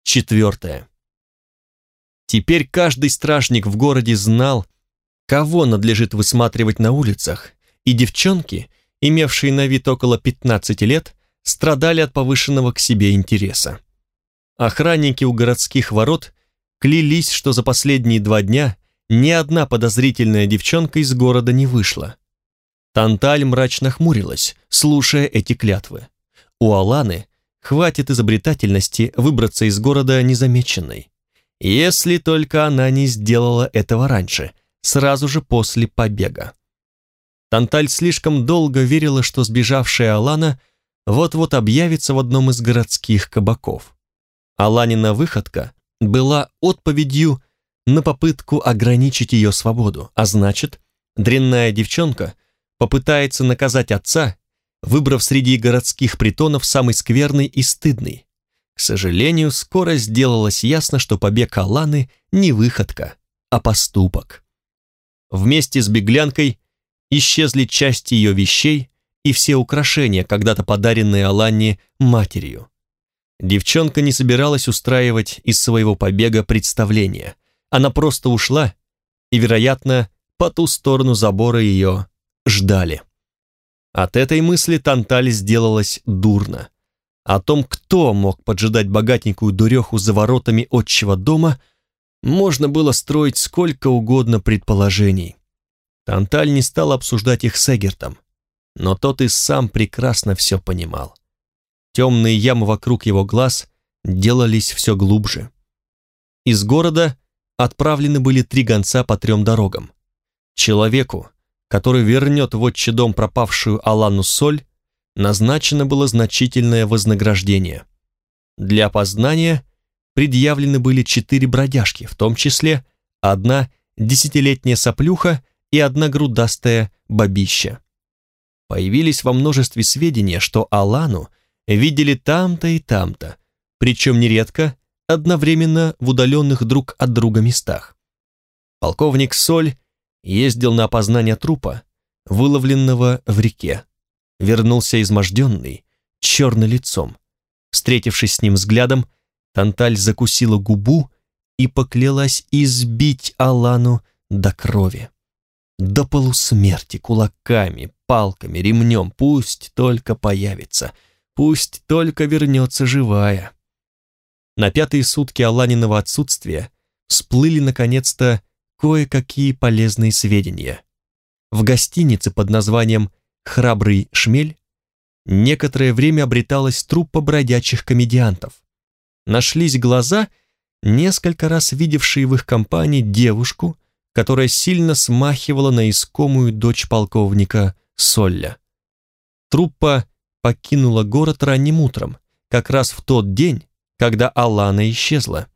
4. Теперь каждый стражник в городе знал, кого надлежит высматривать на улицах, и девчонки, имевшие на вид около 15 лет, страдали от повышенного к себе интереса. Охранники у городских ворот клялись, что за последние 2 дня ни одна подозрительная девчонка из города не вышла. Танталь мрачно хмурилась, слушая эти клятвы. У Аланы хватит изобретательности выбраться из города незамеченной, если только она не сделала этого раньше, сразу же после побега. Танталь слишком долго верила, что сбежавшая Алана вот-вот объявится в одном из городских кабаков. Аланина выходка была отповедью на попытку ограничить ее свободу, а значит, дрянная девчонка попытается наказать отца, выбрав среди городских притонов самый скверный и стыдный. К сожалению, скоро сделалось ясно, что побег Аланы не выходка, а поступок. Вместе с беглянкой исчезли части ее вещей и все украшения, когда-то подаренные Алане матерью. Девчонка не собиралась устраивать из своего побега представление. Она просто ушла, и, вероятно, по ту сторону забора ее ждали. От этой мысли Танталь сделалась дурно. О том, кто мог поджидать богатенькую дуреху за воротами отчего дома, можно было строить сколько угодно предположений. Танталь не стал обсуждать их с Эгертом, но тот и сам прекрасно все понимал. Темные ямы вокруг его глаз делались все глубже. Из города отправлены были 3 гонца по 3 дорогам. Человеку, который вернет в отчий дом пропавшую Алану Соль, назначено было значительное вознаграждение. Для опознания предъявлены были 4 бродяжки, в том числе 1 10-летняя соплюха и 1 грудастая бабища. Появились во множестве сведения, что Алану видели там-то и там-то, причем нередко одновременно в удаленных друг от друга местах. Полковник Соль ездил на опознание трупа, выловленного в реке. Вернулся изможденный, черный лицом. Встретившись с ним взглядом, Танталь закусила губу и поклялась избить Алану до крови. До полусмерти, кулаками, палками, ремнем, пусть только появится, пусть только вернется живая. На 5-е сутки Аланиного отсутствия всплыли наконец-то кое-какие полезные сведения. В гостинице под названием «Храбрый шмель» некоторое время обреталась труппа бродячих комедиантов. Нашлись глаза, несколько раз видевшие в их компании девушку, которая сильно смахивала на искомую дочь полковника Солля. Труппа покинула город ранним утром, как раз в тот день, когда Алана исчезла.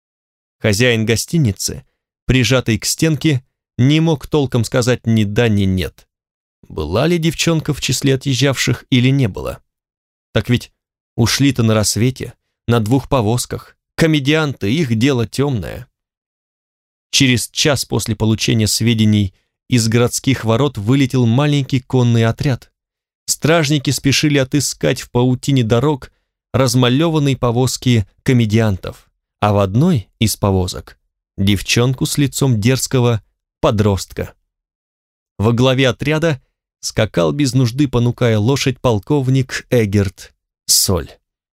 Хозяин гостиницы, прижатый к стенке, не мог толком сказать ни да, ни нет. Была ли девчонка в числе отъезжавших или не была? Так ведь ушли-то на рассвете, на 2 повозках. Комедианты, их дело темное. Через час после получения сведений из городских ворот вылетел маленький конный отряд. Стражники спешили отыскать в паутине дорог размалеванные повозки комедиантов, а в одной из повозок девчонку с лицом дерзкого подростка. Во главе отряда скакал без нужды, понукая лошадь, полковник Эгерт Соль.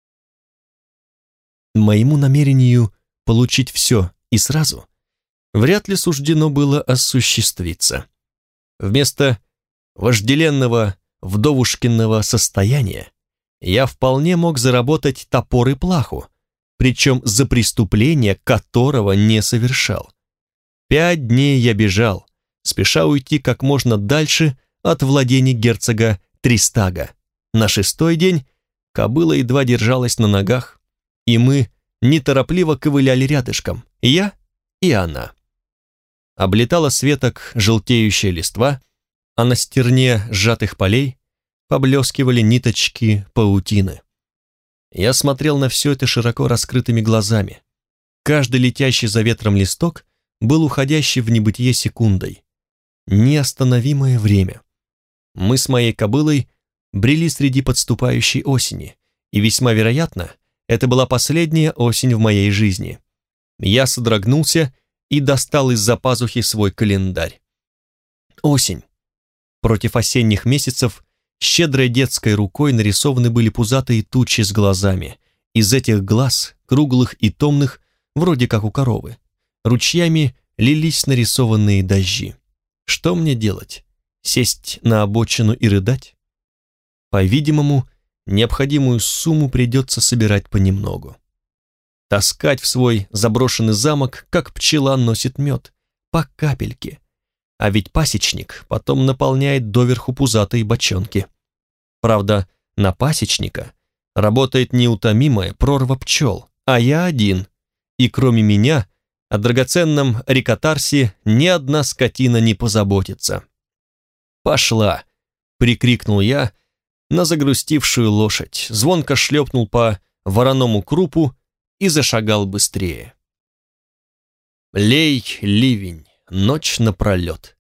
Моему намерению получить все и сразу вряд ли суждено было осуществиться. Вместо вожделенного вдовушкиного состояния я вполне мог заработать топор и плаху, причем за преступление, которого не совершал. 5 дней я бежал, спеша уйти как можно дальше от владений герцога Тристага. На 6-й день кобыла едва держалась на ногах, и мы неторопливо ковыляли рядышком, я и она. Облетала с веток желтеющая листва, а на стерне сжатых полей поблескивали ниточки паутины. Я смотрел на все это широко раскрытыми глазами. Каждый летящий за ветром листок был уходящий в небытие секундой. Неостановимое время. Мы с моей кобылой брели среди подступающей осени, и весьма вероятно, Это была последняя осень в моей жизни. Я содрогнулся и достал из-за пазухи свой календарь. Осень. Против осенних месяцев щедрой детской рукой нарисованы были пузатые тучи с глазами. Из этих глаз, круглых и томных, вроде как у коровы, ручьями лились нарисованные дожди. Что мне делать? Сесть на обочину и рыдать? По-видимому, необходимую сумму придется собирать понемногу. Таскать в свой заброшенный замок, как пчела носит мед, по капельке. А ведь пасечник потом наполняет доверху пузатые бочонки. Правда, на пасечника работает неутомимая прорва пчел, а я один, и кроме меня о драгоценном рикотарсе ни одна скотина не позаботится. «Пошла!» — прикрикнул я на загрустившую лошадь, звонко шлепнул по вороному крупу и зашагал быстрее. Лей ливень, ночь напролет.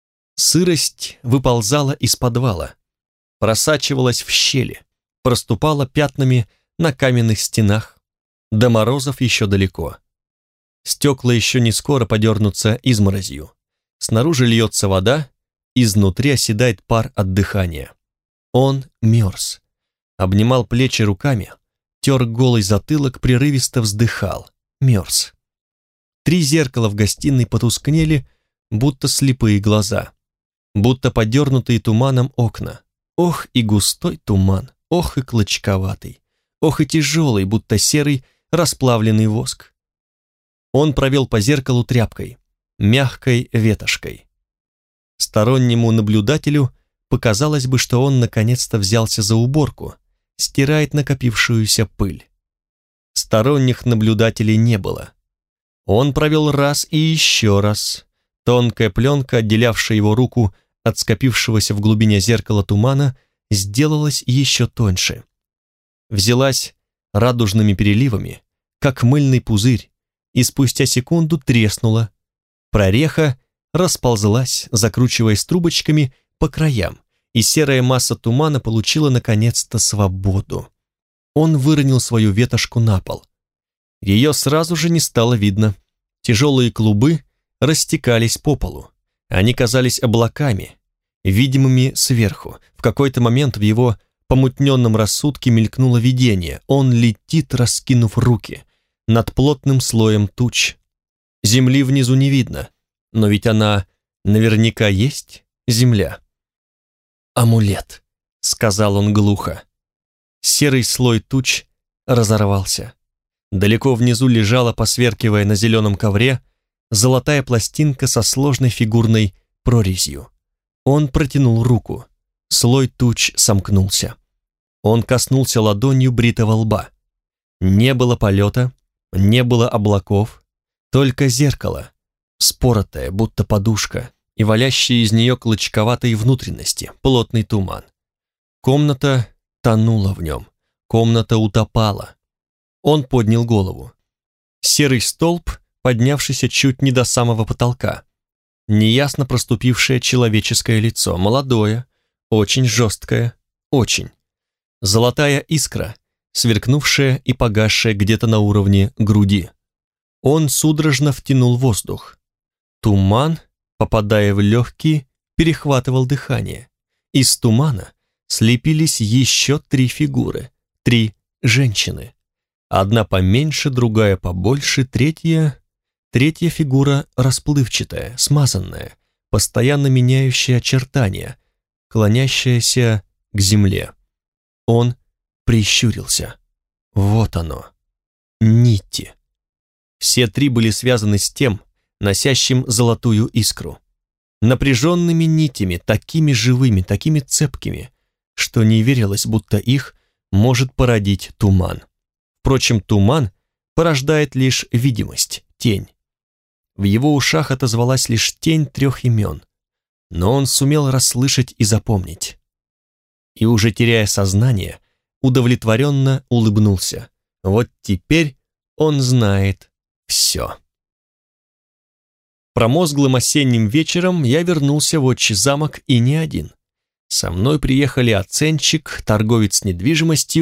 Сырость выползала из подвала, просачивалась в щели, проступала пятнами на каменных стенах. До морозов еще далеко. Стекла еще не скоро подернутся изморозью. Снаружи льется вода, изнутри оседает пар от дыхания. Он мерз, обнимал плечи руками, тер голый затылок, прерывисто вздыхал, мерз. 3 зеркала в гостиной потускнели, будто слепые глаза, будто подернутые туманом окна. Ох и густой туман, ох и клочковатый, ох и тяжелый, будто серый расплавленный воск. Он провел по зеркалу тряпкой, мягкой ветошкой. Стороннему наблюдателю показалось бы, что он наконец-то взялся за уборку, стирает накопившуюся пыль. Сторонних наблюдателей не было. Он провел раз и еще раз. Тонкая пленка, отделявшая его руку от скопившегося в глубине зеркала тумана, сделалась еще тоньше. Взялась радужными переливами, как мыльный пузырь, и спустя секунду треснула. Прореха расползлась, закручиваясь трубочками по краям, и серая масса тумана получила наконец-то свободу. Он выронил свою ветошку на пол. Ее сразу же не стало видно. Тяжелые клубы растекались по полу. Они казались облаками, видимыми сверху. В какой-то момент в его помутненном рассудке мелькнуло видение. Он летит, раскинув руки, над плотным слоем туч. Земли внизу не видно, но ведь она наверняка есть, земля. «Амулет», — сказал он глухо. Серый слой туч разорвался. Далеко внизу лежала, посверкивая на зеленом ковре, золотая пластинка со сложной фигурной прорезью. Он протянул руку. Слой туч сомкнулся. Он коснулся ладонью бритого лба. Не было полета, не было облаков, только зеркало, споротое, будто подушка, и валящие из нее клочковатые внутренности, плотный туман. Комната тонула в нем, комната утопала. Он поднял голову. Серый столб, поднявшийся чуть не до самого потолка. Неясно проступившее человеческое лицо, молодое, очень жесткое, очень. Золотая искра, сверкнувшая и погасшая где-то на уровне груди. Он судорожно втянул воздух. Туман, попадая в легкие, перехватывал дыхание. Из тумана слепились еще 3 фигуры, 3 женщины. Одна поменьше, другая побольше, третья фигура расплывчатая, смазанная, постоянно меняющая очертания, клонящаяся к земле. Он прищурился. Вот оно. Нити. Все 3 были связаны с тем, носящим золотую искру. Напряженными нитями, такими живыми, такими цепкими, что не верилось, будто их может породить туман. Впрочем, туман порождает лишь видимость, тень. В его ушах отозвалась лишь тень 3 имен, но он сумел расслышать и запомнить. И уже теряя сознание, удовлетворенно улыбнулся. Вот теперь он знает все. Промозглым осенним вечером я вернулся в отчий замок и не один. Со мной приехали оценщик, торговец недвижимостью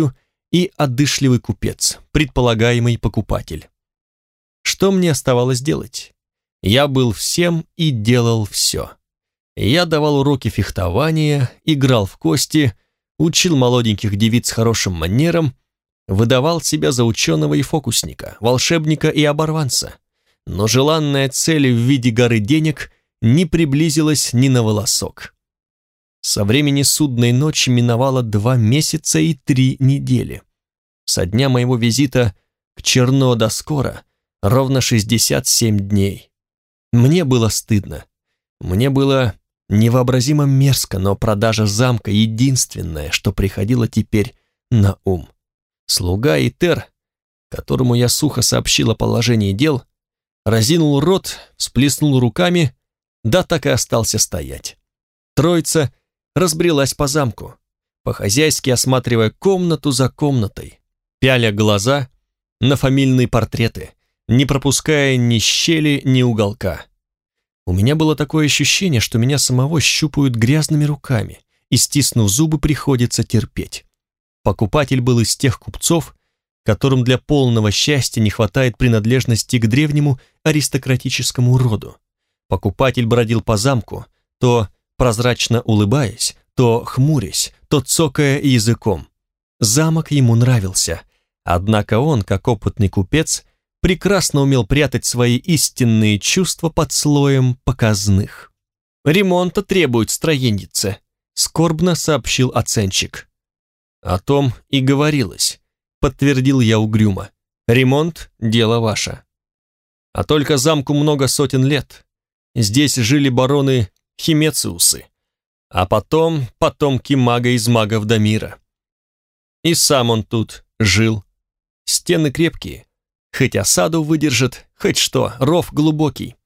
и одышливый купец, предполагаемый покупатель. Что мне оставалось делать? Я был всем и делал все. Я давал уроки фехтования, играл в кости, учил молоденьких девиц хорошим манерам, выдавал себя за ученого и фокусника, волшебника и оборванца. Но желанная цель в виде горы денег не приблизилась ни на волосок. Со времени судной ночи миновало 2 месяца и 3 недели. Со дня моего визита к Черно до Скоро ровно 67 дней. Мне было стыдно. Мне было невообразимо мерзко, но продажа замка — единственное, что приходило теперь на ум. Слуга Итер, которому я сухо сообщил о положении дел, разинул рот, всплеснул руками, да так и остался стоять. Троица разбрелась по замку, по-хозяйски осматривая комнату за комнатой, пяля глаза на фамильные портреты, не пропуская ни щели, ни уголка. У меня было такое ощущение, что меня самого щупают грязными руками, и, стиснув зубы, приходится терпеть. Покупатель был из тех купцов, которым для полного счастья не хватает принадлежности к древнему аристократическому роду. Покупатель бродил по замку, то прозрачно улыбаясь, то хмурясь, то цокая языком. Замок ему нравился, однако он, как опытный купец, прекрасно умел прятать свои истинные чувства под слоем показных. «Ремонта требует строенница», — скорбно сообщил оценщик. «О том и говорилось», — подтвердил я угрюмо. «Ремонт — дело ваше. А только замку много сотен лет. Здесь жили бароны Химециусы, а потом потомки мага из магов Дамира. И сам он тут жил. Стены крепкие, хоть осаду выдержит, хоть что, ров глубокий».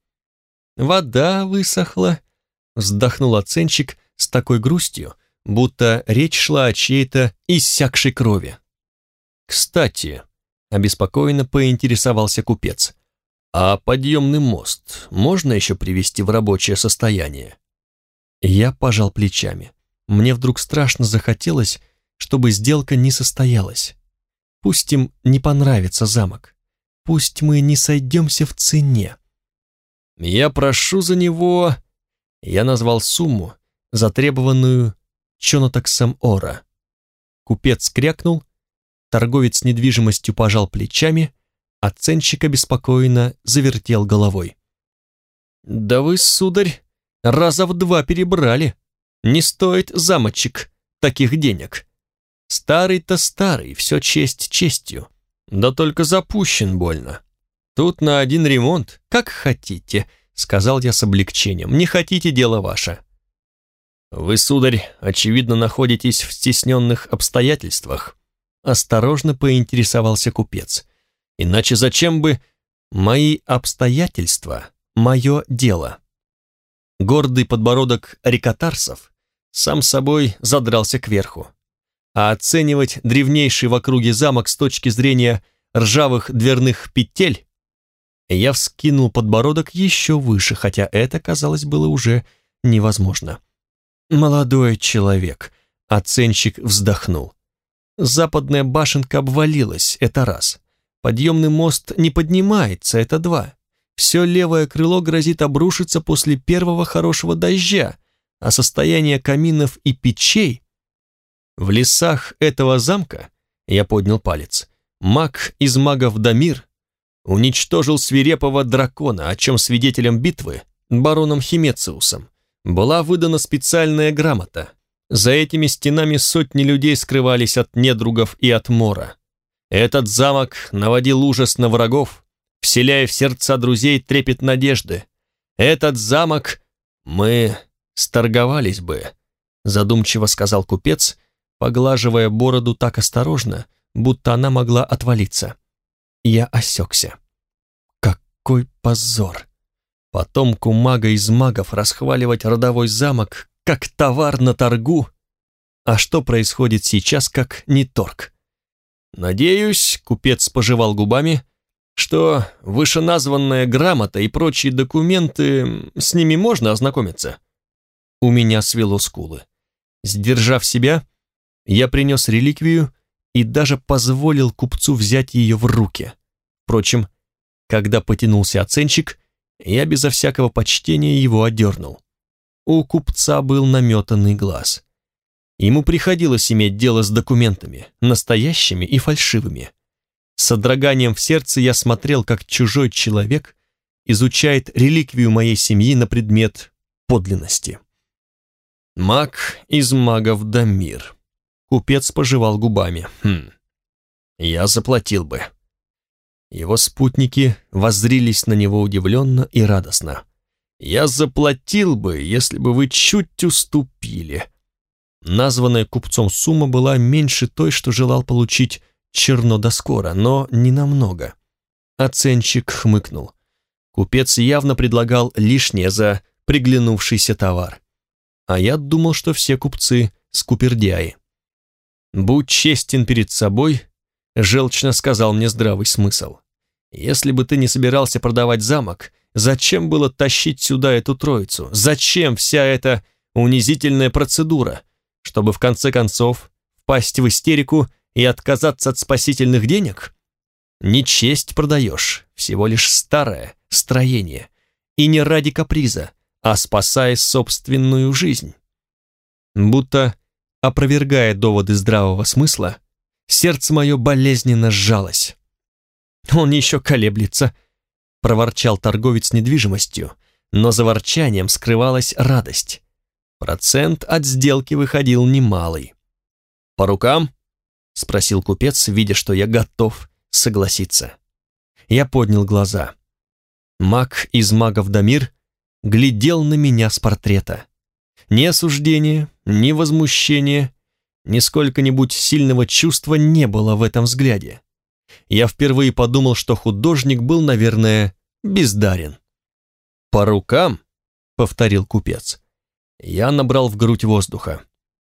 «Вода высохла», — вздохнул оценщик с такой грустью, будто речь шла о чьей-то иссякшей крови. «Кстати», — обеспокоенно поинтересовался купец, «а подъемный мост можно еще привести в рабочее состояние?» Я пожал плечами. Мне вдруг страшно захотелось, чтобы сделка не состоялась. Пусть им не понравится замок. Пусть мы не сойдемся в цене. «Я прошу за него...» Я назвал сумму, затребованную Чонотаксом Ора. Купец крякнул, торговец недвижимостью пожал плечами, оценщик обеспокоенно завертел головой. «Да вы, сударь, раза в 2 перебрали. Не стоит замочек таких денег. Старый-то старый, все честь честью, да только запущен больно. Тут на один ремонт, как хотите», — сказал я с облегчением. «Не хотите, дело ваше». «Вы, сударь, очевидно, находитесь в стесненных обстоятельствах», — осторожно поинтересовался купец. «Иначе зачем бы мои обстоятельства, мое дело?» Гордый подбородок рикотарсов сам собой задрался кверху, а оценивать древнейший в округе замок с точки зрения ржавых дверных петель я вскинул подбородок еще выше, хотя это, казалось, было уже невозможно. «Молодой человек», — оценщик вздохнул. «Западная башенка обвалилась, это раз. Подъемный мост не поднимается, это 2. Все левое крыло грозит обрушиться после первого хорошего дождя, а состояние каминов и печей... В лесах этого замка, я поднял палец, маг из магов Дамир уничтожил свирепого дракона, о чем свидетелем битвы, бароном Химециусом, была выдана специальная грамота. За этими стенами сотни людей скрывались от недругов и от мора. Этот замок наводил ужас на врагов, вселяя в сердца друзей трепет надежды. Этот замок мы сторговались бы, задумчиво сказал купец, поглаживая бороду так осторожно, будто она могла отвалиться. Я осекся. Какой позор! Потомку мага из магов расхваливать родовой замок, как товар на торгу. А что происходит сейчас, как не торг? Надеюсь, купец пожевал губами, что вышеназванная грамота и прочие документы, с ними можно ознакомиться. У меня свело скулы. Сдержав себя, я принес реликвию и даже позволил купцу взять ее в руки. Впрочем, когда потянулся оценщик, я безо всякого почтения его одернул. У купца был наметанный глаз. Ему приходилось иметь дело с документами, настоящими и фальшивыми. С содроганием в сердце я смотрел, как чужой человек изучает реликвию моей семьи на предмет подлинности. Маг из магов Дамир. Купец пожевал губами. Я заплатил бы. Его спутники воззрились на него удивленно и радостно. Я заплатил бы, если бы вы чуть уступили. Названная купцом сумма была меньше той, что желал получить Чернодоскора, но не намного. Оценщик хмыкнул. Купец явно предлагал лишнее за приглянувшийся товар. А я думал, что все купцы скупердяи. «Будь честен перед собой», — желчно сказал мне здравый смысл. «Если бы ты не собирался продавать замок, зачем было тащить сюда эту троицу? Зачем вся эта унизительная процедура? Чтобы в конце концов впасть в истерику и отказаться от спасительных денег? Не честь продаешь, всего лишь старое строение. И не ради каприза, а спасая собственную жизнь». Будто, опровергая доводы здравого смысла, сердце мое болезненно сжалось. «Он еще колеблется», — проворчал торговец недвижимостью, но за ворчанием скрывалась радость. Процент от сделки выходил немалый. «По рукам?» — спросил купец, видя, что я готов согласиться. Я поднял глаза. Маг из магов Дамир глядел на меня с портрета. Ни осуждения, ни возмущения, ни сколько-нибудь сильного чувства не было в этом взгляде. Я впервые подумал, что художник был, наверное, бездарен. «По рукам?» — повторил купец. Я набрал в грудь воздуха.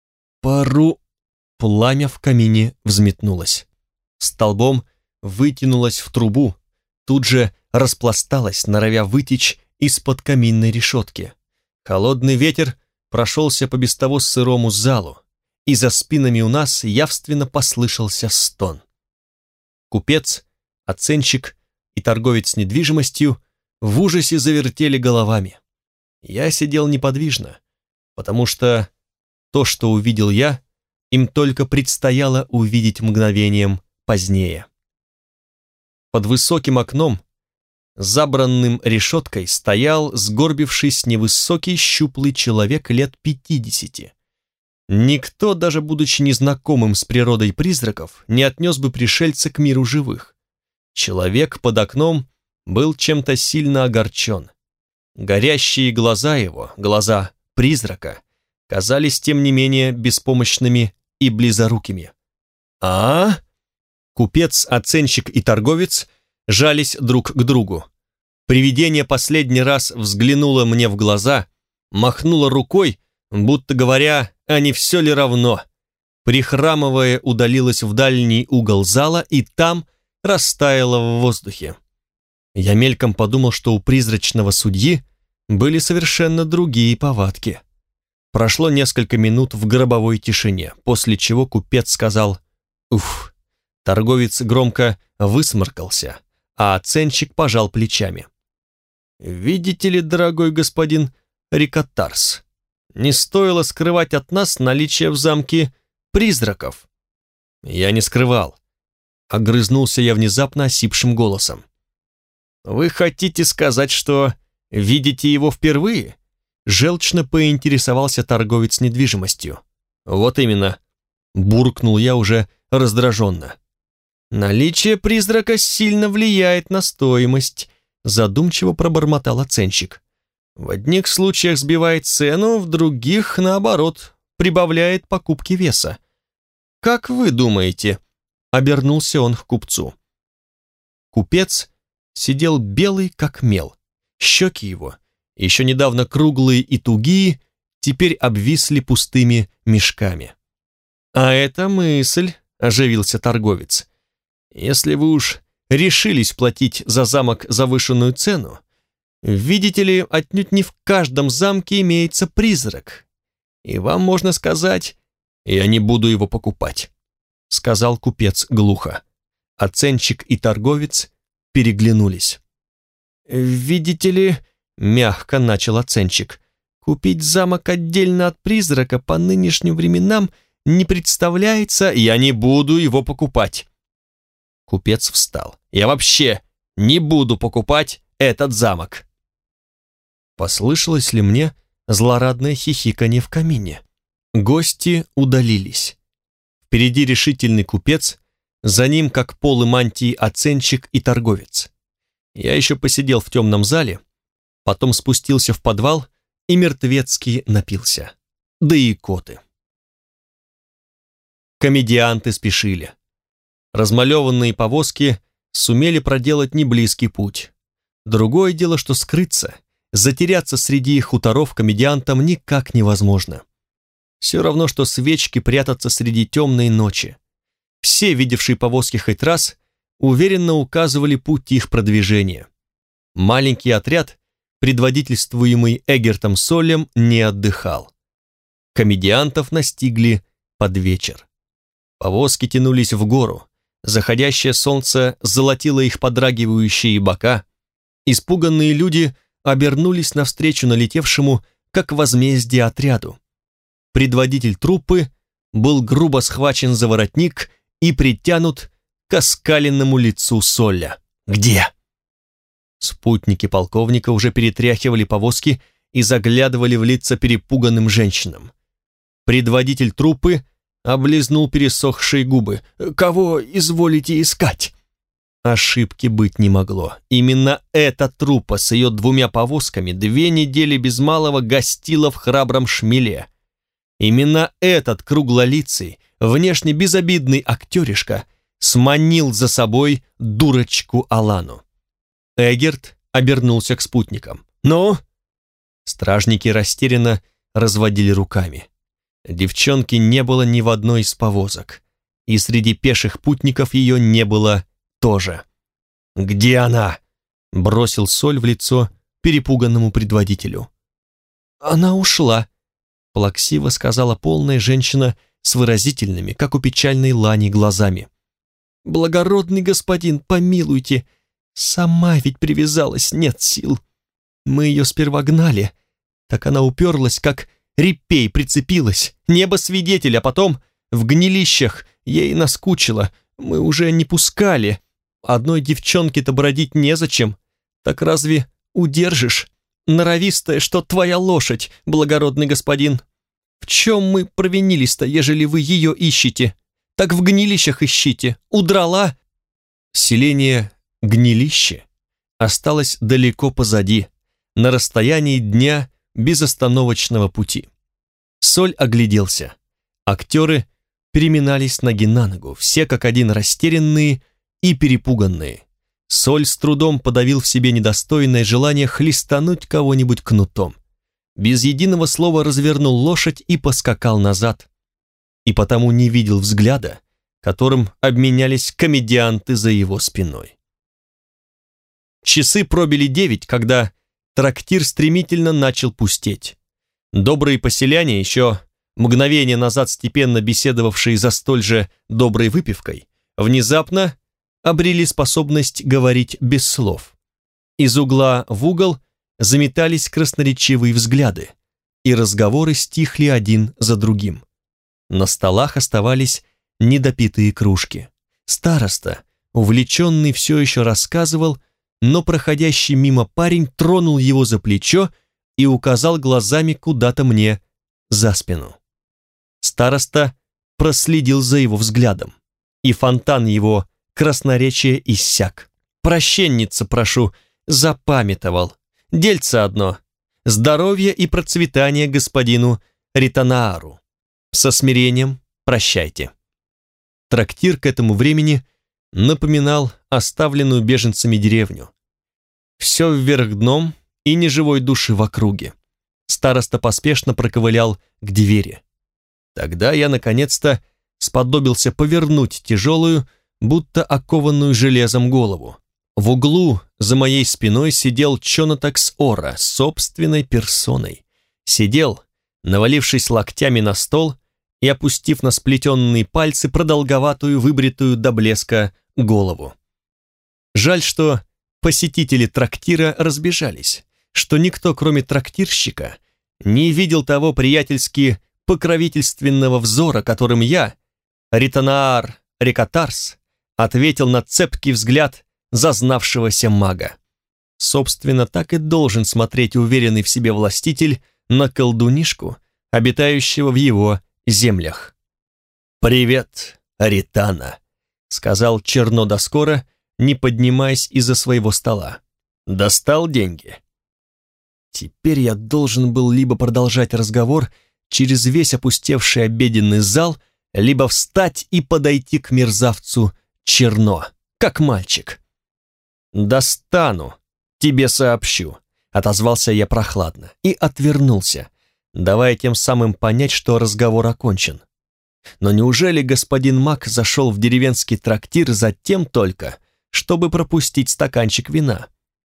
Пламя в камине взметнулось. Столбом вытянулось в трубу, тут же распласталось, норовя вытечь из-под каминной решетки. Холодный ветер прошелся по без того сырому залу, и за спинами у нас явственно послышался стон. Купец, оценщик и торговец недвижимостью в ужасе завертели головами. Я сидел неподвижно, потому что то, что увидел я, им только предстояло увидеть мгновением позднее. Под высоким окном, забранным решеткой, стоял, сгорбившись, невысокий щуплый человек лет 50. Никто, даже будучи незнакомым с природой призраков, не отнес бы пришельца к миру живых. Человек под окном был чем-то сильно огорчен. Горящие глаза его, глаза призрака, казались, тем не менее, беспомощными и близорукими. Купец, оценщик и торговец жались друг к другу. Привидение последний раз взглянуло мне в глаза, махнуло рукой, будто говоря, а не все ли равно. Прихрамывая, удалилось в дальний угол зала и там растаяло в воздухе. Я мельком подумал, что у призрачного судьи были совершенно другие повадки. Прошло несколько минут в гробовой тишине, после чего купец сказал «Уф». Торговец громко высморкался, а оценщик пожал плечами. «Видите ли, дорогой господин Рикотарс, не стоило скрывать от нас наличие в замке призраков». «Я не скрывал», — огрызнулся я внезапно осипшим голосом. «Вы хотите сказать, что видите его впервые?» Желчно поинтересовался торговец недвижимостью. «Вот именно», — буркнул я уже раздраженно. «Наличие призрака сильно влияет на стоимость», — задумчиво пробормотал оценщик. «В одних случаях сбивает цену, в других, наоборот, прибавляет покупки веса. Как вы думаете?» — обернулся он к купцу. Купец сидел белый, как мел. Щеки его, еще недавно круглые и тугие, теперь обвисли пустыми мешками. «А это мысль», — оживился торговец. «Если вы уж решились платить за замок завышенную цену, видите ли, отнюдь не в каждом замке имеется призрак. И вам можно сказать, я не буду его покупать. сказал купец глухо. Оценщик и торговец переглянулись. «Видите ли, — мягко начал оценщик, — купить замок отдельно от призрака по нынешним временам не представляется, я не буду его покупать». Купец встал. «Я вообще не буду покупать этот замок». Послышалось ли мне злорадное хихиканье в камине? Гости удалились. Впереди решительный купец, за ним, как полы мантии, оценщик и торговец. Я еще посидел в темном зале, потом спустился в подвал и мертвецки напился. Да и коты. Комедианты спешили. Размалеванные повозки сумели проделать неблизкий путь. Другое дело, что скрыться, затеряться среди хуторов комедиантам никак невозможно. Все равно, что свечки прятаться среди темной ночи. Все, видевшие повозки хоть раз, уверенно указывали путь их продвижения. Маленький отряд, предводительствуемый Эггертом Соллем, не отдыхал. Комедиантов настигли под вечер. Повозки тянулись в гору, заходящее солнце золотило их подрагивающие бока, испуганные люди обернулись навстречу налетевшему, как возмездие отряду. Предводитель труппы был грубо схвачен за воротник и притянут к оскаленному лицу Солля. «Где?» Спутники полковника уже перетряхивали повозки и заглядывали в лица перепуганным женщинам. Предводитель труппы облизнул пересохшие губы. «Кого изволите искать?» Ошибки быть не могло. Именно эта труппа с ее 2 повозками 2 недели без малого гостила в храбром Шмеле. Именно этот круглолицый, внешне безобидный актеришка сманил за собой дурочку Алану. Эггерт обернулся к спутникам. «Ну?» Стражники растерянно разводили руками. Девчонки не было ни в одной из повозок, и среди пеших путников ее не было тоже. «Где она?» — бросил Соль в лицо перепуганному предводителю. «Она ушла», — плаксиво сказала полная женщина с выразительными, как у печальной лани, глазами. «Благородный господин, помилуйте, сама ведь привязалась, нет сил. Мы ее сперва гнали, так она уперлась, как репей прицепилась, небо свидетель, а потом в гнилищах ей наскучило, мы уже не пускали. Одной девчонке-то бродить незачем, так разве удержишь? Норовистая, что твоя лошадь, благородный господин. В чем мы провинились-то, ежели вы ее ищете? Так в гнилищах ищите. Удрала!» Селение Гнилище осталось далеко позади, на расстоянии дня безостановочного пути. Соль огляделся. Актеры переминались с ноги на ногу, все как один растерянные и перепуганные. Соль с трудом подавил в себе недостойное желание хлестануть кого-нибудь кнутом. Без единого слова развернул лошадь и поскакал назад. И потому не видел взгляда, которым обменялись комедианты за его спиной. Часы пробили 9, когда трактир стремительно начал пустеть. Добрые поселяне, еще мгновение назад степенно беседовавшие за столь же доброй выпивкой, внезапно обрели способность говорить без слов. Из угла в угол заметались красноречивые взгляды, и разговоры стихли один за другим. На столах оставались недопитые кружки. Староста, увлеченный, все еще рассказывал, но проходящий мимо парень тронул его за плечо и указал глазами куда-то мне за спину. Староста проследил за его взглядом, и фонтан его красноречия иссяк. «Прощенница, прошу, запамятовал. Дельце одно. Здоровья и процветания господину Ританаару. Со смирением прощайте». Трактир к этому времени напоминал оставленную беженцами деревню. Все вверх дном и ни живой души в округе. Староста поспешно проковылял к двери. Тогда я, наконец-то, сподобился повернуть тяжелую, будто окованную железом голову. В углу за моей спиной сидел Чонатакс Ора собственной персоной. Сидел, навалившись локтями на стол и опустив на сплетенные пальцы продолговатую, выбритую до блеска голову. Жаль, что посетители трактира разбежались, что никто, кроме трактирщика, не видел того приятельски покровительственного взора, которым я, Ританаар Рекатарс, ответил на цепкий взгляд зазнавшегося мага. Собственно, так и должен смотреть уверенный в себе властитель на колдунишку, обитающего в его землях. «Привет, Ритана», — сказал Черно да скоро, не поднимаясь из-за своего стола. «Достал деньги?» Теперь я должен был либо продолжать разговор через весь опустевший обеденный зал, либо встать и подойти к мерзавцу Черно, как мальчик. «Достану, тебе сообщу», — отозвался я прохладно и отвернулся, давая тем самым понять, что разговор окончен. Но неужели господин Мак зашел в деревенский трактир за тем только, чтобы пропустить стаканчик вина?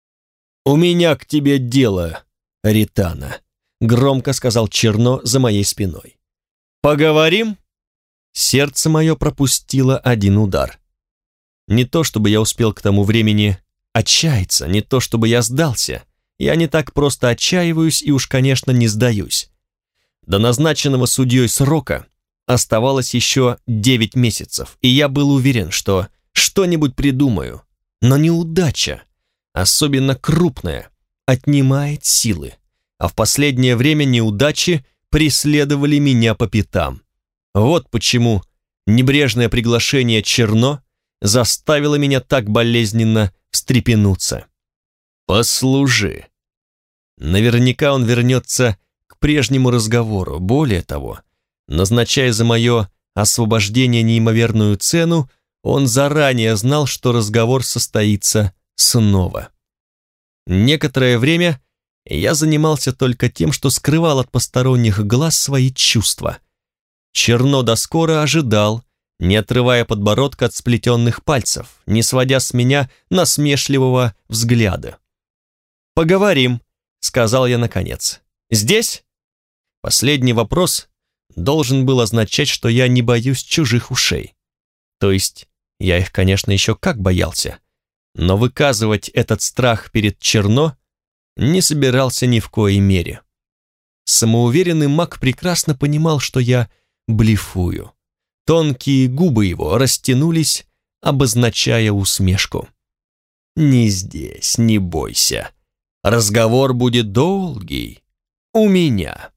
«У меня к тебе дело, Ритана», — громко сказал Черно за моей спиной. «Поговорим?» Сердце мое пропустило один удар. Не то чтобы я успел к тому времени отчаяться, не то чтобы я сдался. Я не так просто отчаиваюсь и уж, конечно, не сдаюсь. До назначенного судьей срока оставалось еще 9 месяцев, и я был уверен, что что-нибудь придумаю. Но неудача, особенно крупная, отнимает силы, а в последнее время неудачи преследовали меня по пятам. Вот почему небрежное приглашение Черно заставило меня так болезненно встрепенуться. «Послужи». Наверняка он вернется к прежнему разговору. Более того, назначая за мое освобождение неимоверную цену, он заранее знал, что разговор состоится снова. Некоторое время я занимался только тем, что скрывал от посторонних глаз свои чувства. Черно да скоро ожидал, не отрывая подбородка от сплетенных пальцев, не сводя с меня насмешливого взгляда. «Поговорим», — сказал я наконец. «Здесь?» Последний вопрос должен был означать, что я не боюсь чужих ушей. То есть я их, конечно, еще как боялся, но выказывать этот страх перед Черно не собирался ни в коей мере. Самоуверенный маг прекрасно понимал, что я блефую. Тонкие губы его растянулись, обозначая усмешку. «Не здесь, не бойся. Разговор будет долгий. У меня».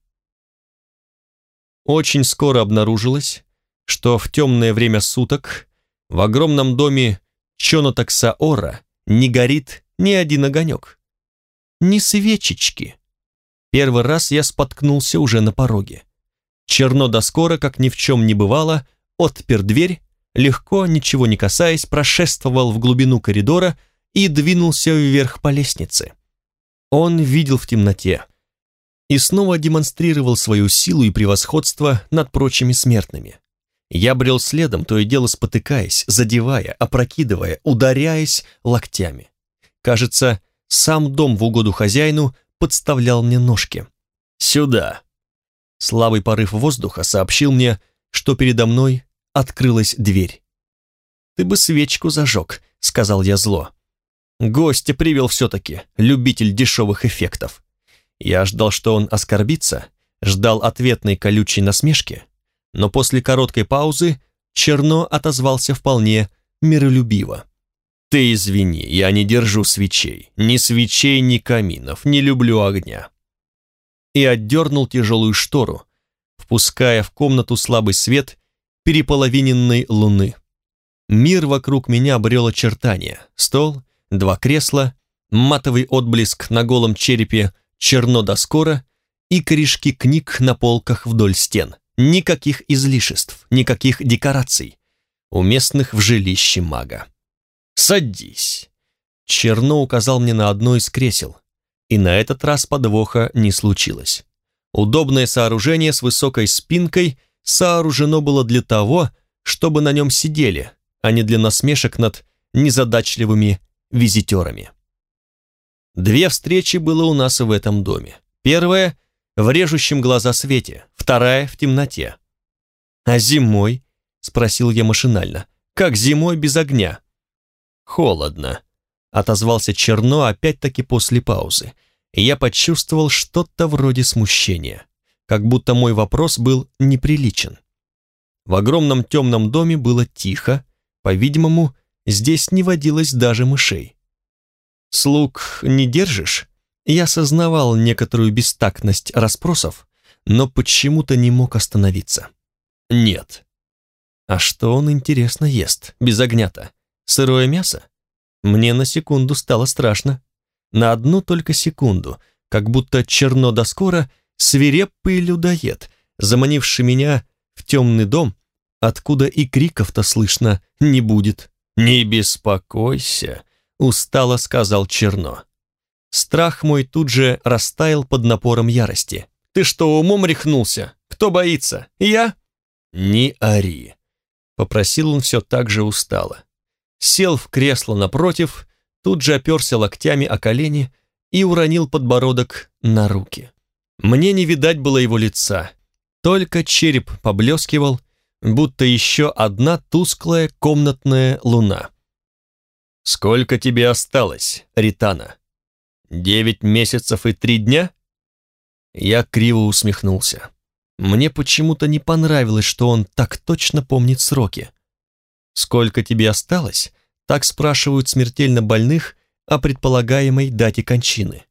Очень скоро обнаружилось, что в темное время суток в огромном доме Чонотаксаора не горит ни один огонек. Ни свечечки. Первый раз я споткнулся уже на пороге. Черно да скоро, как ни в чем не бывало, отпер дверь, легко, ничего не касаясь, прошествовал в глубину коридора и двинулся вверх по лестнице. Он видел в темноте и снова демонстрировал свою силу и превосходство над прочими смертными. Я брел следом, то и дело спотыкаясь, задевая, опрокидывая, ударяясь локтями. Кажется, сам дом в угоду хозяину подставлял мне ножки. «Сюда!» Слабый порыв воздуха сообщил мне, что передо мной открылась дверь. «Ты бы свечку зажег», — сказал я зло. Гостя привел все-таки, любитель дешевых эффектов. Я ждал, что он оскорбится, ждал ответной колючей насмешки, но после короткой паузы Черно отозвался вполне миролюбиво. «Ты извини, я не держу свечей, ни свечей, ни каминов, не люблю огня». И отдернул тяжелую штору, впуская в комнату слабый свет переполовиненной луны. Мир вокруг меня обрел очертания. Стол, 2 кресла, матовый отблеск на голом черепе Черно да скоро и корешки книг на полках вдоль стен. Никаких излишеств, никаких декораций, уместных в жилище мага. «Садись!» Черно указал мне на одно из кресел, и на этот раз подвоха не случилось. Удобное сооружение с высокой спинкой сооружено было для того, чтобы на нем сидели, а не для насмешек над незадачливыми визитерами. 2 встречи было у нас в этом доме. Первая — в режущем глаза свете, вторая — в темноте. «А зимой?» — спросил я машинально. «Как зимой без огня?» «Холодно», — отозвался Черно опять-таки после паузы. И я почувствовал что-то вроде смущения, как будто мой вопрос был неприличен. В огромном темном доме было тихо, по-видимому, здесь не водилось даже мышей. «Слуг не держишь?» Я сознавал некоторую бестактность расспросов, но почему-то не мог остановиться. «Нет». «А что он, интересно, ест, без огня-то? Сырое мясо?» Мне на секунду стало страшно. На одну только секунду, как будто Черно да скоро свирепый людоед, заманивший меня в темный дом, откуда и криков-то слышно не будет. «Не беспокойся», — устало сказал Черно. Страх мой тут же растаял под напором ярости. «Ты что, умом рехнулся? Кто боится? Я?» «Не ори», — попросил он все так же устало. Сел в кресло напротив, тут же оперся локтями о колени и уронил подбородок на руки. Мне не видать было его лица, только череп поблескивал, будто еще одна тусклая комнатная луна. «Сколько тебе осталось, Ритана? 9 месяцев и 3 дня?» Я криво усмехнулся. Мне почему-то не понравилось, что он так точно помнит сроки. «Сколько тебе осталось?» Так спрашивают смертельно больных о предполагаемой дате кончины.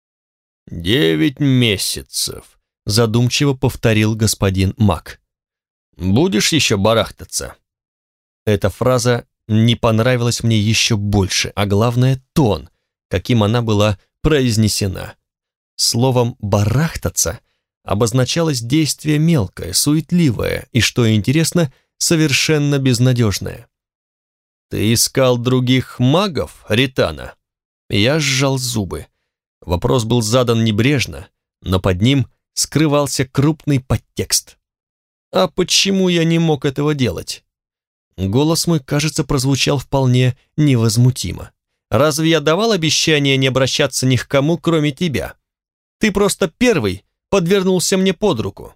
9 месяцев», — задумчиво повторил господин Мак. «Будешь еще барахтаться?» Эта фраза не понравилась мне еще больше, а главное тон, каким она была произнесена. Словом «барахтаться» обозначалось действие мелкое, суетливое и, что интересно, совершенно безнадежное. «Ты искал других магов, Ритана?» Я сжал зубы. Вопрос был задан небрежно, но под ним скрывался крупный подтекст. «А почему я не мог этого делать?» Голос мой, кажется, прозвучал вполне невозмутимо. «Разве я давал обещание не обращаться ни к кому, кроме тебя? Ты просто первый подвернулся мне под руку».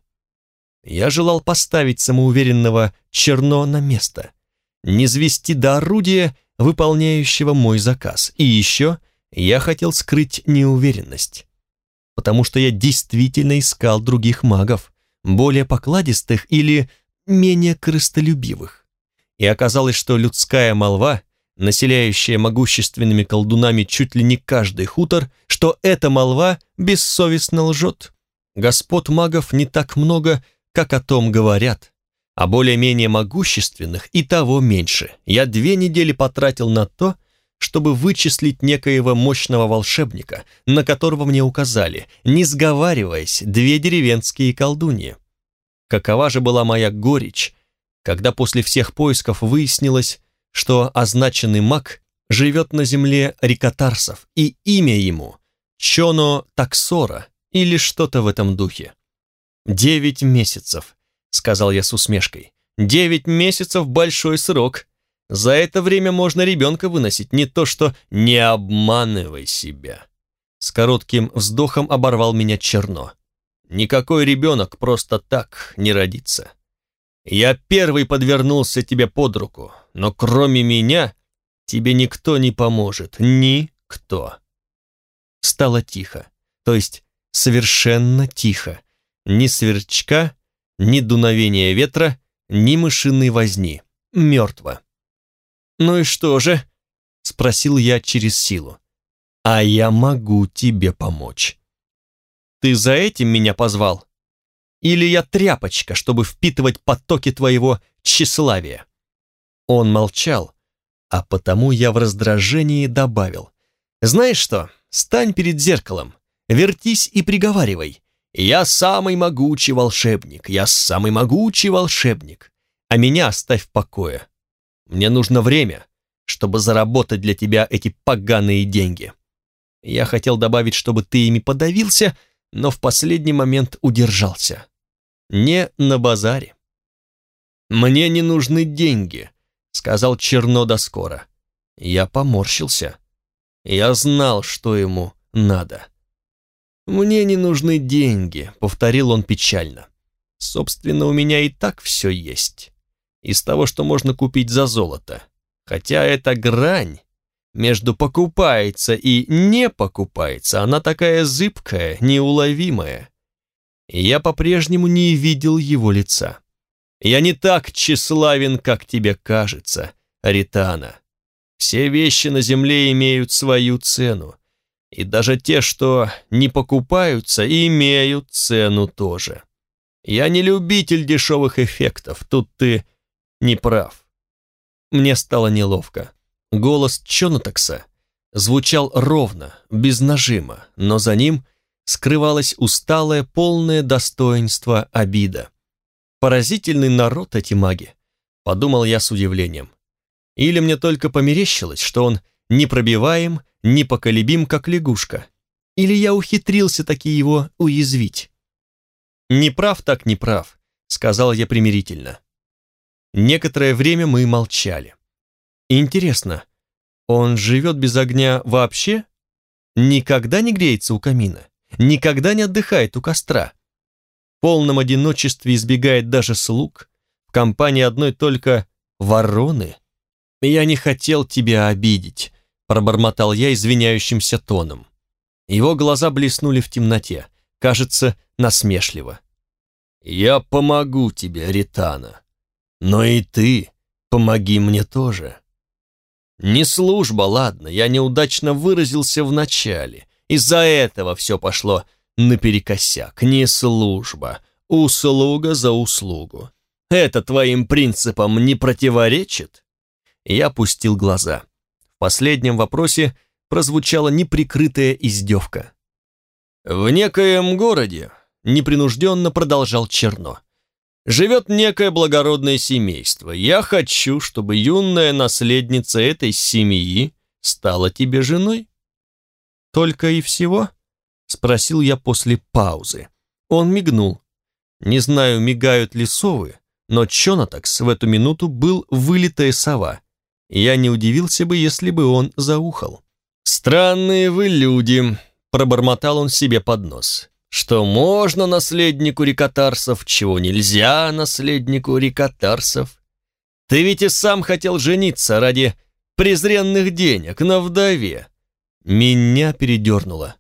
Я желал поставить самоуверенного Черно на место, низвести до орудия, выполняющего мой заказ. И еще я хотел скрыть неуверенность, потому что я действительно искал других магов, более покладистых или менее корыстолюбивых. И оказалось, что людская молва, населяющая могущественными колдунами чуть ли не каждый хутор, что эта молва бессовестно лжет. Господ магов не так много, как о том говорят, а более-менее могущественных и того меньше. Я 2 недели потратил на то, чтобы вычислить некоего мощного волшебника, на которого мне указали, не сговариваясь, 2 деревенские колдуньи. Какова же была моя горечь, когда после всех поисков выяснилось, что означенный маг живет на земле рикотарсов, и имя ему Чоно Таксора или что-то в этом духе. 9 месяцев, сказал я с усмешкой. 9 месяцев — большой срок. За это время можно ребенка выносить, не то что «не обманывай себя». С коротким вздохом оборвал меня Черно. Никакой ребенок просто так не родится. Я первый подвернулся тебе под руку, но кроме меня тебе никто не поможет, никто. Стало тихо, то есть совершенно тихо. Ни сверчка, ни дуновения ветра, ни мышиной возни. Мертво. «Ну и что же?» — спросил я через силу. «А я могу тебе помочь». «Ты за этим меня позвал? Или я тряпочка, чтобы впитывать потоки твоего тщеславия?» Он молчал, а потому я в раздражении добавил. «Знаешь что, стань перед зеркалом, вертись и приговаривай. Я самый могучий волшебник, я самый могучий волшебник, а меня оставь в покое. Мне нужно время, чтобы заработать для тебя эти поганые деньги». Я хотел добавить, чтобы ты ими подавился, но в последний момент удержался. Не на базаре. «Мне не нужны деньги», — сказал Черно да скоро. Я поморщился. Я знал, что ему надо. «Мне не нужны деньги», — повторил он печально. Собственно, у меня и так все есть. Из того, что можно купить за золото. Хотя эта грань между покупается и не покупается, она такая зыбкая, неуловимая. И я по-прежнему не видел его лица. Я не так тщеславен, как тебе кажется, Ритана. Все вещи на земле имеют свою цену. И даже те, что не покупаются, имеют цену тоже. Я не любитель дешевых эффектов, тут ты не прав. Мне стало неловко. Голос Чонатакса звучал ровно, без нажима, но за ним скрывалось усталое, полное достоинство обида. Поразительный народ эти маги, подумал я с удивлением. Или мне только померещилось, что он непробиваем, непоколебим, как лягушка. Или я ухитрился таки его уязвить. «Не прав так не прав», — сказал я примирительно. Некоторое время мы молчали. Интересно, он живет без огня вообще? Никогда не греется у камина? Никогда не отдыхает у костра? В полном одиночестве избегает даже слуг? В компании одной только вороны? «Я не хотел тебя обидеть», — пробормотал я извиняющимся тоном. Его глаза блеснули в темноте, кажется, насмешливо. «Я помогу тебе, Ритана, но и ты помоги мне тоже». Не служба, ладно, я неудачно выразился в начале, из-за этого все пошло наперекосяк. Не служба, услуга за услугу. Это твоим принципам не противоречит? Я опустил глаза. В последнем вопросе прозвучала неприкрытая издевка. В некоем городе, непринужденно продолжал Черно, живет некое благородное семейство. Я хочу, чтобы юная наследница этой семьи стала тебе женой. Только и всего? Спросил я после паузы. Он мигнул. Не знаю, мигают ли совы, но Чонатакс в эту минуту был вылитая сова. Я не удивился бы, если бы он заухал. «Странные вы люди», — пробормотал он себе под нос. «Что можно наследнику рикотарсов, чего нельзя наследнику рикотарсов? Ты ведь и сам хотел жениться ради презренных денег на вдове». Меня передернуло.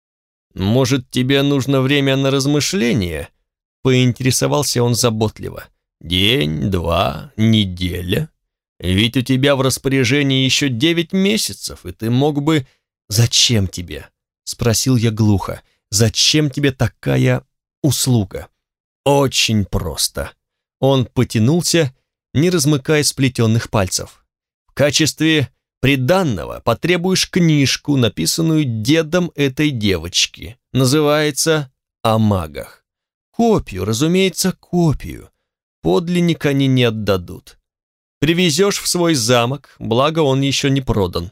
«Может, тебе нужно время на размышление?» — поинтересовался он заботливо. «День, два, неделя? Ведь у тебя в распоряжении еще 9 месяцев, и ты мог бы...» «Зачем тебе?» — спросил я глухо. «Зачем тебе такая услуга?» «Очень просто». Он потянулся, не размыкая сплетенных пальцев. «В качестве приданного потребуешь книжку, написанную дедом этой девочки. Называется «О магах». Копию, разумеется, копию. Подлинник они не отдадут. Привезешь в свой замок, благо он еще не продан.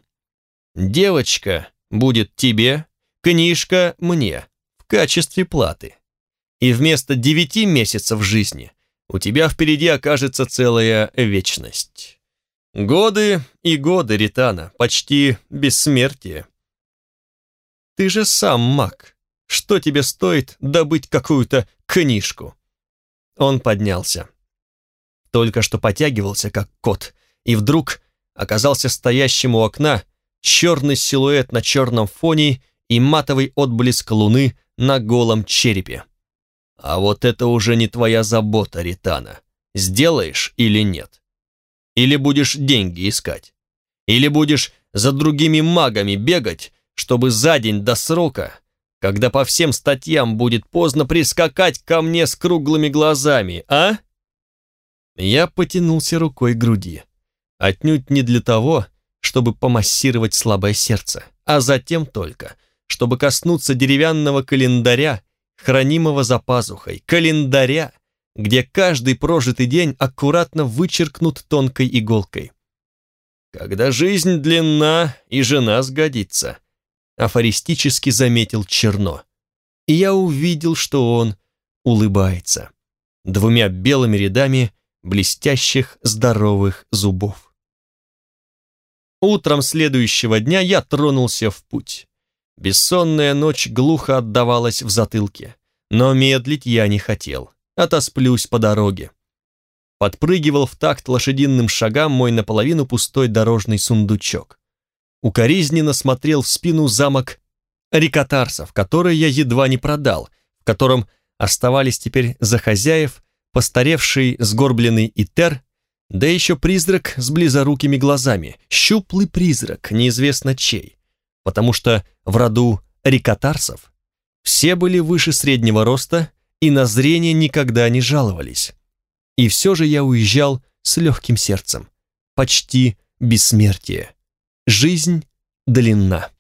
Девочка будет тебе, книжка мне, в качестве платы. И вместо 9 месяцев жизни у тебя впереди окажется целая вечность. Годы и годы, Ритана, почти бессмертие. Ты же сам маг. Что тебе стоит добыть какую-то книжку?» Он поднялся. Только что потягивался, как кот, и вдруг оказался стоящим у окна, черный силуэт на черном фоне и матовый отблеск луны на голом черепе. «А вот это уже не твоя забота, Ритана. Сделаешь или нет? Или будешь деньги искать? Или будешь за другими магами бегать, чтобы за день до срока, когда по всем статьям будет поздно, прискакать ко мне с круглыми глазами, а?» Я потянулся рукой к груди. Отнюдь не для того, чтобы помассировать слабое сердце, а затем только, чтобы коснуться деревянного календаря, хранимого за пазухой, календаря, где каждый прожитый день аккуратно вычеркнут тонкой иголкой. «Когда жизнь длинна, и жена сгодится», афористически заметил Черно. И я увидел, что он улыбается 2 белыми рядами блестящих здоровых зубов. Утром следующего дня я тронулся в путь. Бессонная ночь глухо отдавалась в затылке, но медлить я не хотел. отосплюсь по дороге. Подпрыгивал в такт лошадиным шагам мой наполовину пустой дорожный сундучок. Укоризненно смотрел в спину замок Рикотарсов, который я едва не продал, в котором оставались теперь за хозяев постаревший сгорбленный Итер, да еще призрак с близорукими глазами, щуплый призрак, неизвестно чей, потому что в роду Рикотарсов все были выше среднего роста и на зрение никогда не жаловались. И все же я уезжал с легким сердцем, почти бессмертие. Жизнь длинна.